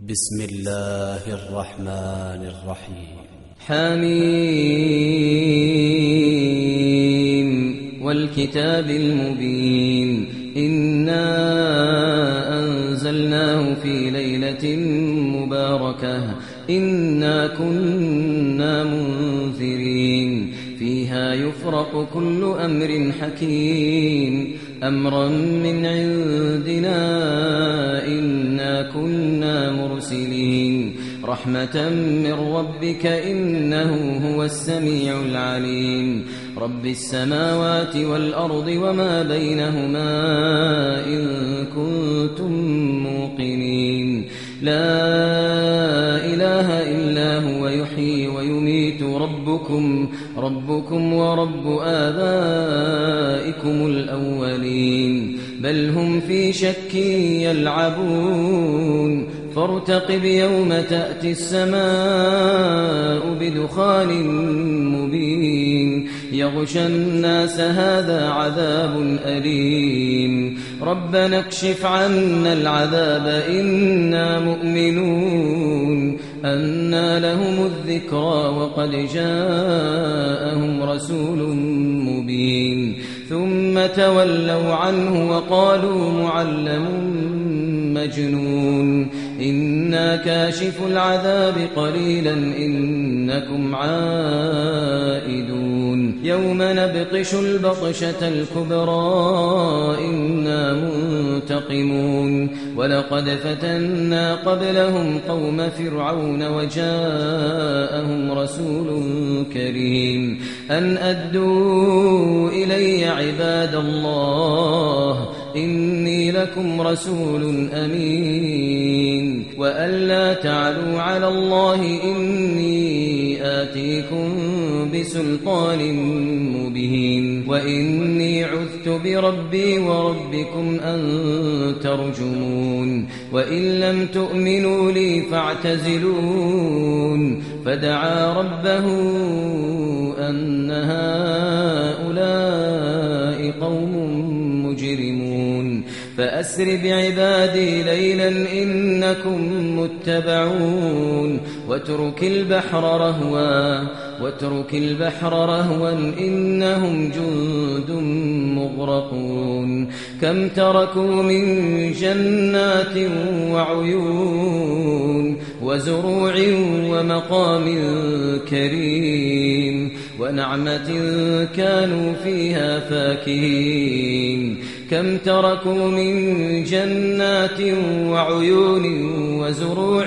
بسم الله الرحمن الرحيم. حميم والكتاب المبين إنا أنزلناه في ليلة مباركة إنا كنا منذرين فيها يفرق كل أمر حكيم أمرا من عندنا إنا كنا مرسلين رحمة من ربك إنه هو السميع العليم رب السماوات والأرض وما بينهما إن كنتم موقنين لا إله إلا هو يحيي ويميت ربكم ورب آبائكم الأولين بل هم في شك يلعبون فارتقب يوم تأتي السماء بدخان مبين يغشى الناس هذا عذاب أليم ربنا اكشف عنا العذاب إنا مؤمنون أنى لهم الذكرى وقد جاءهم رسول مبين ثم تولوا عنه وقالوا معلم مجنون إنا كاشف العذاب قليلا إنكم عائدون يوم نبطش البطشة الكبرى إنا منتقمون ولقد فتنا قبلهم قوم فرعون وجاءهم رسول كريم أن أدوا إلي عباد الله إني لكم رسول أمين وألا تعلوا على الله إني آتيكم بسلطان مبين وإني عذت بربي وربكم أن ترجمون وإن لم تؤمنوا لي فاعتزلون فدعا ربه أن هؤلاء قوم مجرمون فأسر بعبادي ليلا إنكم متبعون واترك البحر رهوا إنهم جند مغرقون كم تركوا من جنات وعيون وزروع ومقام كريم ونعمة كانوا فيها فاكهين كم تركوا من جنات وعيون وزروع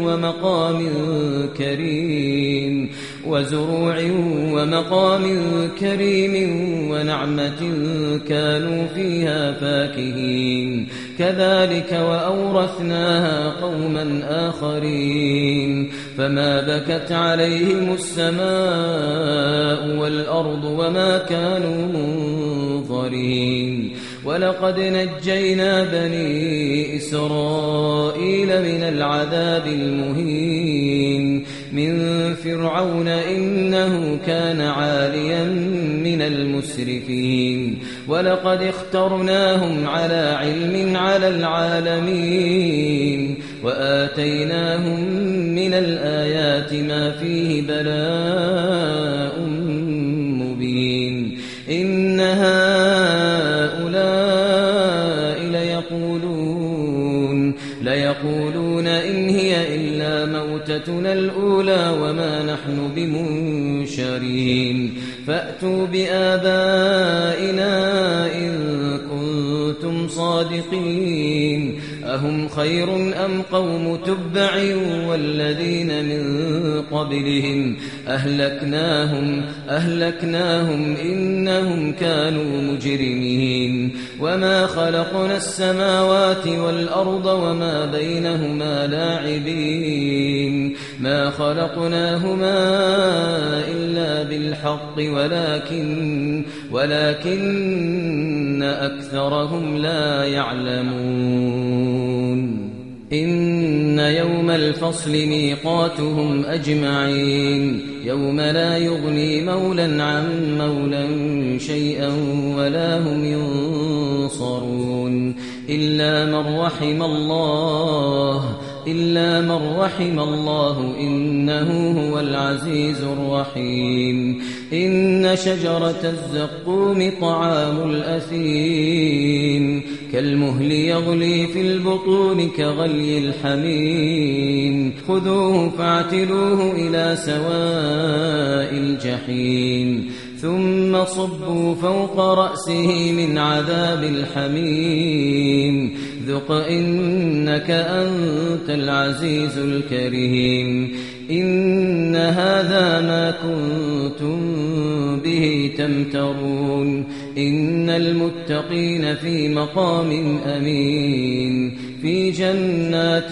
ومقام كريم ونعمة كانوا فيها فاكهين كذلك وأورثناها قوما آخرين فما بكت عليهم السماء والأرض وما كانوا منظرين ولقد نجينا بني إسرائيل من العذاب المهين من فرعون إنه كان عاليا من المسرفين ولقد اخترناهم على علم على العالمين وآتيناهم من الآيات ما فيه بلاء مبين إن هؤلاء ليقولون إن هي إلا موتتنا الأولى وما نحن بمنشرين فأتوا بآبائنا إن كنتم صادقين أهم خير أم قوم تبع والذين من قبلهم أهلكناهم إنهم كانوا مجرمين وما خلقنا السماوات والأرض وما بينهما لاعبين ما خلقناهما إلا بالحق ولكن أكثرهم لا يعلمون إن يوم الفصل ميقاتهم أجمعين يوم لا يغني مولى عن مولى شيئا ولا هم ينصرون إلا من رحم الله إلا من رحم الله إنه هو العزيز الرحيم إن شجرة الزقوم طعام الأثيم كالمهل يغلي في البطون كغلي الحميم خذوه فاعتلوه إلى سواء الجحيم ثم صبوا فوق رأسه من عذاب الحميم ذق إنك أنت العزيز الكريم إن هذا ما كنتم به تمترون إن المتقين في مقام أمين في جنات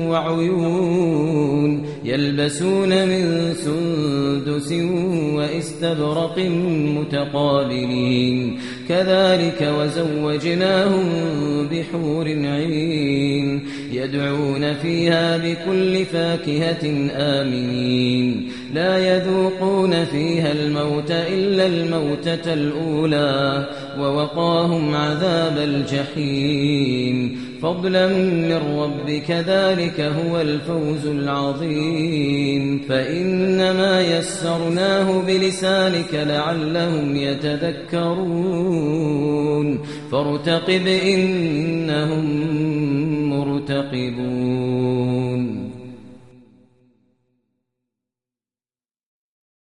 وعيون يلبسون من سندس وإستبرق متقابلين كذلك وزوجناهم بحور عين يدعون فيها بكل فاكهة آمنين لا يذوقون فيها الموت إلا الموتة الأولى ووقاهم عذاب الجحيم فضلا من ربك ذلك هو الفوز العظيم فإنما يسرناه بلسانك لعلهم يتذكرون فارتقب إنهم مرتقبون